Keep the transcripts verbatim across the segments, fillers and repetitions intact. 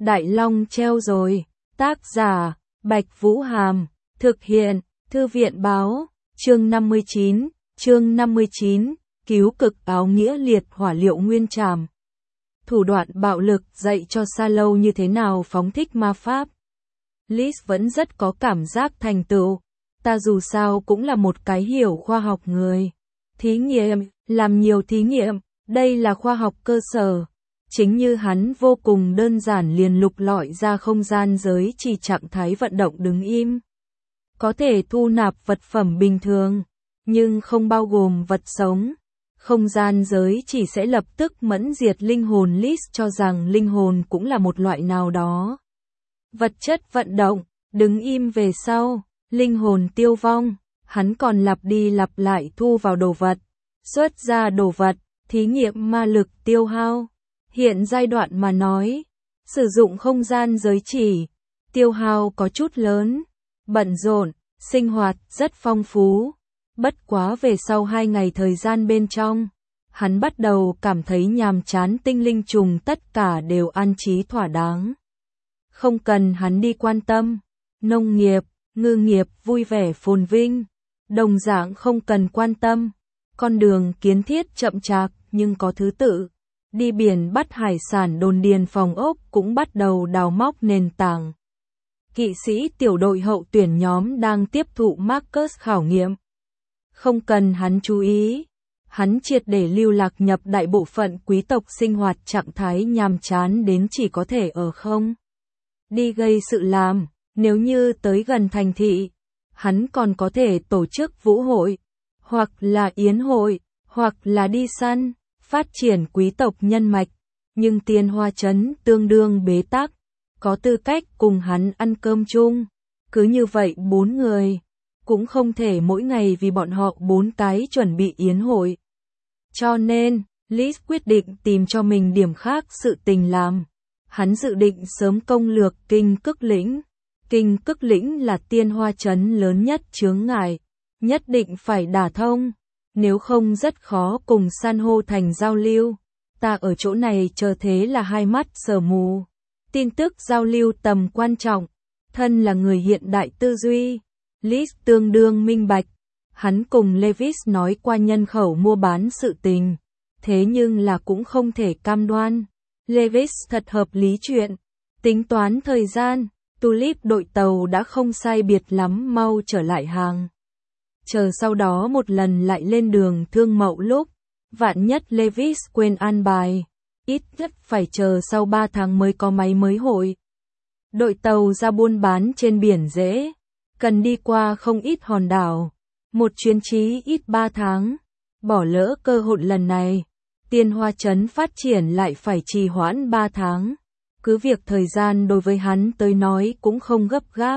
Đại Long treo rồi. Tác giả, Bạch Vũ Hàm. Thực hiện, Thư viện Báo. Chương năm mươi chín. Chương năm mươi chín. Cứu cực áo nghĩa liệt hỏa liệu nguyên trảm. Thủ đoạn bạo lực dạy cho Sa Lâu như thế nào phóng thích ma pháp. Liz vẫn rất có cảm giác thành tựu. Ta dù sao cũng là một cái hiểu khoa học người. Thí nghiệm, làm nhiều thí nghiệm, đây là khoa học cơ sở. Chính như hắn vô cùng đơn giản liền lục lọi ra không gian giới chỉ trạng thái vận động đứng im. Có thể thu nạp vật phẩm bình thường, nhưng không bao gồm vật sống. Không gian giới chỉ sẽ lập tức mẫn diệt linh hồn. Liz cho rằng linh hồn cũng là một loại nào đó. Vật chất vận động, đứng im về sau, linh hồn tiêu vong, hắn còn lặp đi lặp lại thu vào đồ vật, xuất ra đồ vật, thí nghiệm ma lực tiêu hao. Hiện giai đoạn mà nói, sử dụng không gian giới chỉ, tiêu hao có chút lớn, bận rộn, sinh hoạt rất phong phú. Bất quá về sau hai ngày thời gian bên trong, hắn bắt đầu cảm thấy nhàm chán. Tinh linh trùng tất cả đều an trí thỏa đáng. Không cần hắn đi quan tâm, nông nghiệp, ngư nghiệp vui vẻ phồn vinh, đồng dạng không cần quan tâm. Con đường kiến thiết chậm chạp nhưng có thứ tự. Đi biển bắt hải sản, đồn điền phòng ốc cũng bắt đầu đào móc nền tảng. Kỵ sĩ tiểu đội hậu tuyển nhóm đang tiếp thụ Marcus khảo nghiệm. Không cần hắn chú ý, hắn triệt để lưu lạc nhập đại bộ phận quý tộc sinh hoạt trạng thái nhàm chán đến chỉ có thể ở không đi gây sự làm. Nếu như tới gần thành thị, hắn còn có thể tổ chức vũ hội, hoặc là yến hội, hoặc là đi săn, phát triển quý tộc nhân mạch. Nhưng Tiên Hoa Trấn tương đương bế tắc, có tư cách cùng hắn ăn cơm chung. Cứ như vậy bốn người, cũng không thể mỗi ngày vì bọn họ bốn cái chuẩn bị yến hội. Cho nên, Liz quyết định tìm cho mình điểm khác sự tình làm. Hắn dự định sớm công lược Kinh Cức Lĩnh. Kinh Cức Lĩnh là Tiên Hoa Trấn lớn nhất chướng ngại, nhất định phải đả thông, nếu không rất khó cùng San hô thành giao lưu. Ta ở chỗ này chờ thế là hai mắt sờ mù. Tin tức giao lưu tầm quan trọng, thân là người hiện đại tư duy, Liz tương đương minh bạch. Hắn cùng Levis nói qua nhân khẩu mua bán sự tình, thế nhưng là cũng không thể cam đoan. Levis thật hợp lý chuyện, tính toán thời gian, Tulip đội tàu đã không sai biệt lắm mau trở lại hàng. Chờ sau đó một lần lại lên đường thương mậu lúc, vạn nhất Levis quên an bài, ít nhất phải chờ sau ba tháng mới có máy mới hội. Đội tàu ra buôn bán trên biển dễ, cần đi qua không ít hòn đảo, một chuyến chí ít ba tháng, bỏ lỡ cơ hội lần này, Tiên Hoa Trấn phát triển lại phải trì hoãn ba tháng. Cứ việc thời gian đối với hắn tới nói cũng không gấp gáp.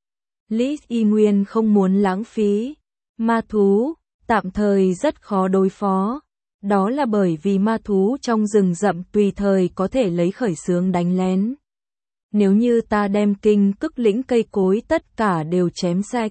Liz y nguyên không muốn lãng phí. Ma thú, tạm thời rất khó đối phó. Đó là bởi vì ma thú trong rừng rậm tùy thời có thể lấy khởi xướng đánh lén. Nếu như ta đem Kinh Cức Lĩnh cây cối tất cả đều chém sạch,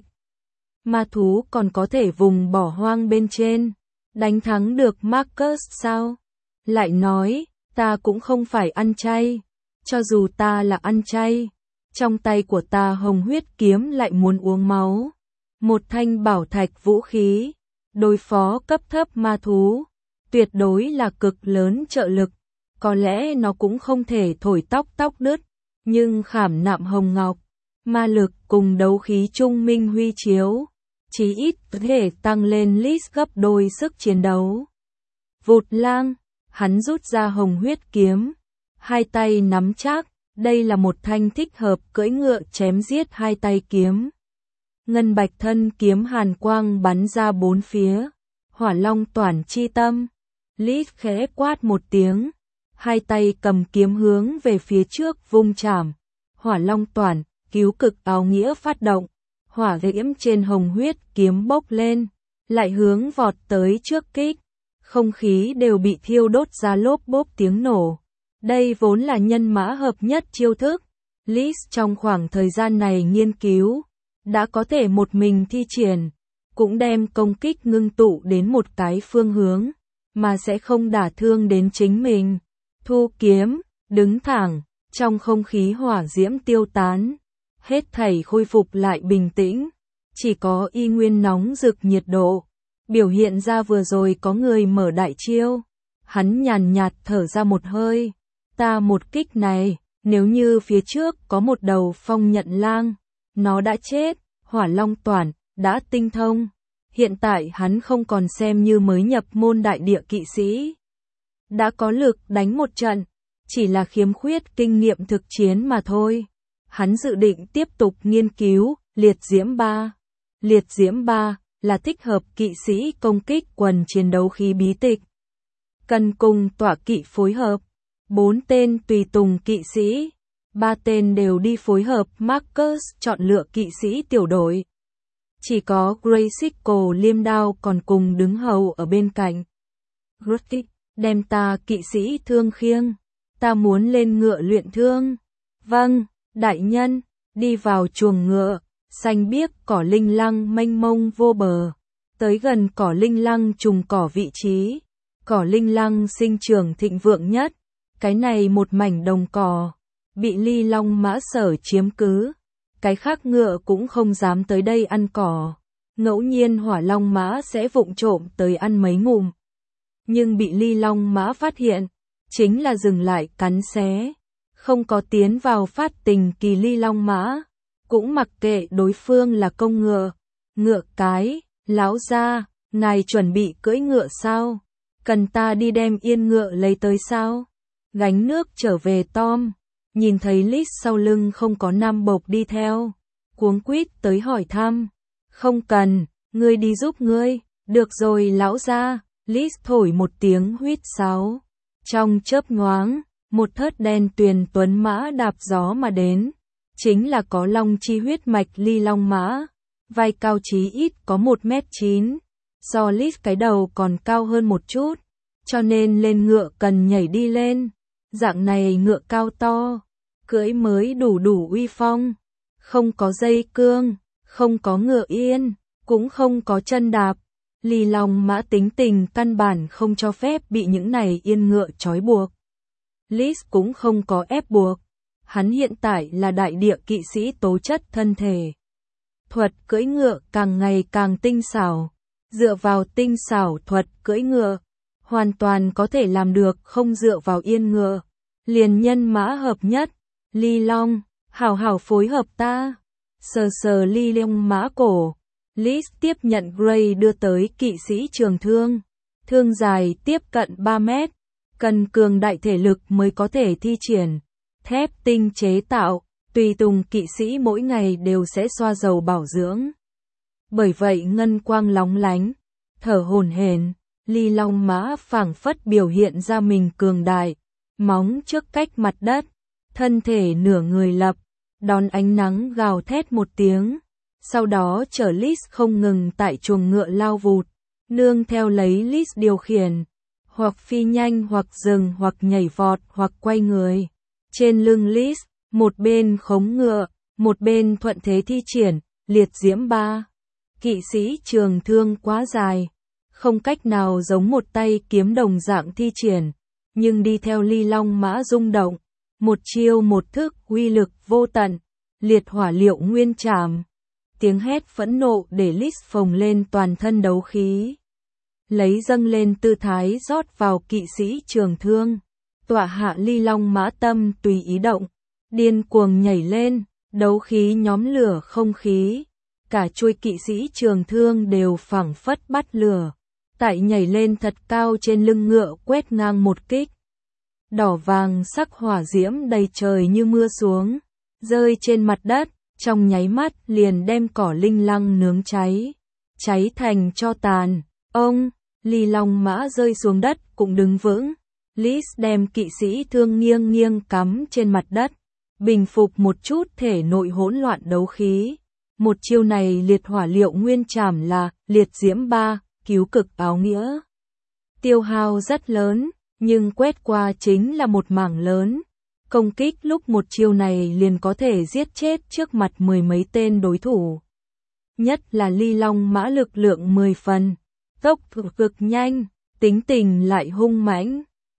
ma thú còn có thể vùng bỏ hoang bên trên, đánh thắng được Marcus sao? Lại nói, ta cũng không phải ăn chay. Cho dù ta là ăn chay, trong tay của ta hồng huyết kiếm lại muốn uống máu. Một thanh bảo thạch vũ khí, đối phó cấp thấp ma thú, tuyệt đối là cực lớn trợ lực. Có lẽ nó cũng không thể thổi tóc tóc đứt, nhưng khảm nạm hồng ngọc, ma lực cùng đấu khí trung minh huy chiếu, chí ít có thể tăng lên Liz gấp đôi sức chiến đấu. Vụt lang, hắn rút ra hồng huyết kiếm. Hai tay nắm chắc, đây là một thanh thích hợp cưỡi ngựa chém giết hai tay kiếm. Ngân bạch thân kiếm hàn quang bắn ra bốn phía, hỏa long toản chi tâm. Liz khẽ quát một tiếng, hai tay cầm kiếm hướng về phía trước vung chảm. Hỏa long toản, cứu cực áo nghĩa phát động, hỏa diễm trên hồng huyết kiếm bốc lên, lại hướng vọt tới trước kích. Không khí đều bị thiêu đốt ra lốp bốp tiếng nổ. Đây vốn là nhân mã hợp nhất chiêu thức. Liz trong khoảng thời gian này nghiên cứu, đã có thể một mình thi triển, cũng đem công kích ngưng tụ đến một cái phương hướng, mà sẽ không đả thương đến chính mình. Thu kiếm, đứng thẳng, Trong không khí hỏa diễm tiêu tán, hết thảy khôi phục lại bình tĩnh, chỉ có y nguyên nóng rực nhiệt độ, biểu hiện ra vừa rồi có người mở đại chiêu. Hắn nhàn nhạt thở ra một hơi, ta một kích này, nếu như phía trước có một đầu phong nhận lang, nó đã chết, hỏa long toản, đã tinh thông. Hiện tại hắn không còn xem như mới nhập môn đại địa kỵ sĩ. Đã có lực đánh một trận, chỉ là khiếm khuyết kinh nghiệm thực chiến mà thôi. Hắn dự định tiếp tục nghiên cứu liệt diễm ba. Liệt diễm ba là thích hợp kỵ sĩ công kích quần chiến đấu khí bí tịch. Cần cùng tọa kỵ phối hợp. Bốn tên tùy tùng kỵ sĩ, ba tên đều đi phối hợp Marcus chọn lựa kỵ sĩ tiểu đội. Chỉ có Graysicle liêm đao còn cùng đứng hầu ở bên cạnh. Grutti, đem ta kỵ sĩ thương khiêng, ta muốn lên ngựa luyện thương. Vâng, đại nhân, đi vào chuồng ngựa, xanh biếc cỏ linh lăng mênh mông vô bờ. Tới gần cỏ linh lăng trùng cỏ vị trí, cỏ linh lăng sinh trưởng thịnh vượng nhất. Cái này một mảnh đồng cỏ, bị ly long mã sở chiếm cứ. Cái khác ngựa cũng không dám tới đây ăn cỏ. Ngẫu nhiên hỏa long mã sẽ vụng trộm tới ăn mấy ngụm. Nhưng bị ly long mã phát hiện, chính là dừng lại cắn xé. Không có tiến vào phát tình kỳ ly long mã. Cũng mặc kệ đối phương là công ngựa. Ngựa cái, lão gia, ngài chuẩn bị cưỡi ngựa sao? Cần ta đi đem yên ngựa lấy tới sao? Gánh nước trở về Tom, nhìn thấy Liz sau lưng không có nam bộc đi theo, cuống quýt tới hỏi thăm. Không cần, ngươi đi giúp ngươi, được rồi lão gia. Liz thổi một tiếng huýt sáo. Trong chớp nhoáng, một thớt đen tuyền tuấn mã đạp gió mà đến, chính là có long chi huyết mạch ly long mã, vai cao chí ít có một mét chín, so Liz cái đầu còn cao hơn một chút, cho nên lên ngựa cần nhảy đi lên. Dạng này ngựa cao to, cưỡi mới đủ đủ uy phong, không có dây cương, không có ngựa yên, cũng không có chân đạp. Ly long mã tính tình căn bản không cho phép bị những này yên ngựa trói buộc. Liz cũng không có ép buộc, hắn hiện tại là đại địa kỵ sĩ tố chất thân thể. Thuật cưỡi ngựa càng ngày càng tinh xảo, dựa vào tinh xảo thuật cưỡi ngựa, hoàn toàn có thể làm được không dựa vào yên ngựa. Liền nhân mã hợp nhất, ly long, hảo hảo phối hợp ta. Sờ sờ ly long mã cổ, Liz tiếp nhận Gray đưa tới kỵ sĩ trường thương. Thương dài tiếp cận ba mét, cần cường đại thể lực mới có thể thi triển. Thép tinh chế tạo, tùy tùng kỵ sĩ mỗi ngày đều sẽ xoa dầu bảo dưỡng. Bởi vậy ngân quang lóng lánh, thở hổn hển, ly long mã phảng phất biểu hiện ra mình cường đại. Móng trước cách mặt đất, thân thể nửa người lập, đón ánh nắng gào thét một tiếng, sau đó chở Liz không ngừng tại chuồng ngựa lao vụt, nương theo lấy Liz điều khiển, hoặc phi nhanh hoặc dừng hoặc nhảy vọt hoặc quay người. Trên lưng Liz, một bên khống ngựa, một bên thuận thế thi triển, liệt diễm ba. Kỵ sĩ trường thương quá dài, không cách nào giống một tay kiếm đồng dạng thi triển. Nhưng đi theo ly long mã rung động, một chiêu một thức uy lực vô tận, liệt hỏa liệu nguyên trảm. Tiếng hét phẫn nộ để Liz phồng lên toàn thân đấu khí. Lấy dâng lên tư thái rót vào kỵ sĩ trường thương. Tọa hạ ly long mã tâm tùy ý động, điên cuồng nhảy lên, đấu khí nhóm lửa không khí. Cả chuôi kỵ sĩ trường thương đều phảng phất bắt lửa. Tại nhảy lên thật cao trên lưng ngựa quét ngang một kích. Đỏ vàng sắc hỏa diễm đầy trời như mưa xuống, rơi trên mặt đất, trong nháy mắt liền đem cỏ linh lăng nướng cháy, cháy thành tro tàn. Ông, ly long mã rơi xuống đất cũng đứng vững. Liz đem kỵ sĩ thương nghiêng nghiêng cắm trên mặt đất, bình phục một chút thể nội hỗn loạn đấu khí. Một chiêu này liệt hỏa liệu nguyên trảm là liệt diễm ba, cứu cực áo nghĩa. Tiêu hao rất lớn, nhưng quét qua chính là một mảng lớn. Công kích lúc một chiêu này liền có thể giết chết trước mặt mười mấy tên đối thủ. Nhất là ly long mã lực lượng mười phần, tốc độ cực nhanh, tính tình lại hung mãnh.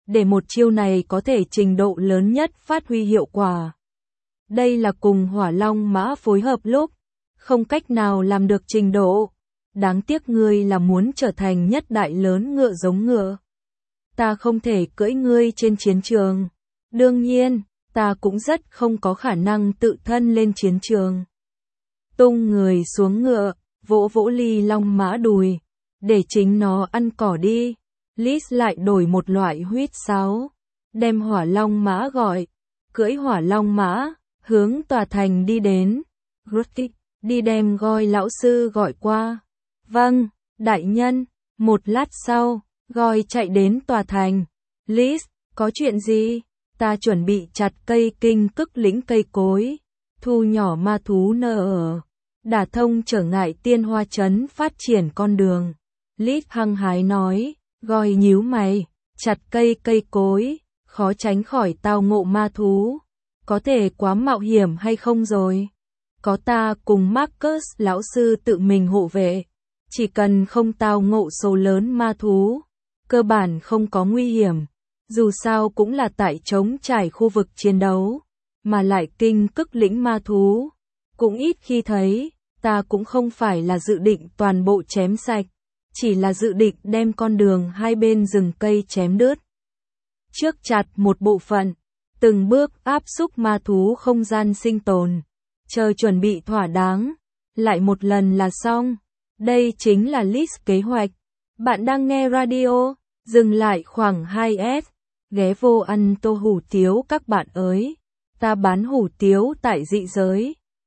để một chiêu này có thể trình độ lớn nhất phát huy hiệu quả. Đây là cùng Hỏa Long Mã phối hợp lúc, không cách nào làm được trình độ. Đáng tiếc ngươi là muốn trở thành nhất đại lớn ngựa giống ngựa. Ta không thể cưỡi ngươi trên chiến trường. Đương nhiên, ta cũng rất không có khả năng tự thân lên chiến trường. Tung người xuống ngựa, vỗ vỗ Ly Long Mã đùi, để chính nó ăn cỏ đi. Liz lại đổi một loại huýt sáo, đem Hỏa Long Mã gọi, cưỡi Hỏa Long Mã, hướng tòa thành đi đến. Rutti, đi đem Goi lão sư gọi qua. Vâng, đại nhân. Một lát sau, Goi chạy đến tòa thành. Liz, có chuyện gì? Ta chuẩn bị chặt cây kinh cức lĩnh cây cối, thu nhỏ ma thú nở ở, đả thông trở ngại tiên hoa trấn phát triển con đường. Liz hăng hái nói. Goi nhíu mày, chặt cây cây cối, khó tránh khỏi tao ngộ ma thú. Có thể quá mạo hiểm hay không rồi? Có ta cùng Marcus lão sư tự mình hộ vệ. Chỉ cần không tao ngộ số lớn ma thú, cơ bản không có nguy hiểm. Dù sao cũng là tại trống trải khu vực chiến đấu, mà lại kinh cức lĩnh ma thú. Cũng ít khi thấy, ta cũng không phải là dự định toàn bộ chém sạch. Chỉ là dự định đem con đường hai bên rừng cây chém đứt. Trước chặt một bộ phận, từng bước áp xúc ma thú không gian sinh tồn, chờ chuẩn bị thỏa đáng, lại một lần là xong. Đây chính là list kế hoạch. Bạn đang nghe radio, dừng lại khoảng hai S, ghé vô ăn tô hủ tiếu các bạn ơi. Ta bán hủ tiếu tại dị giới.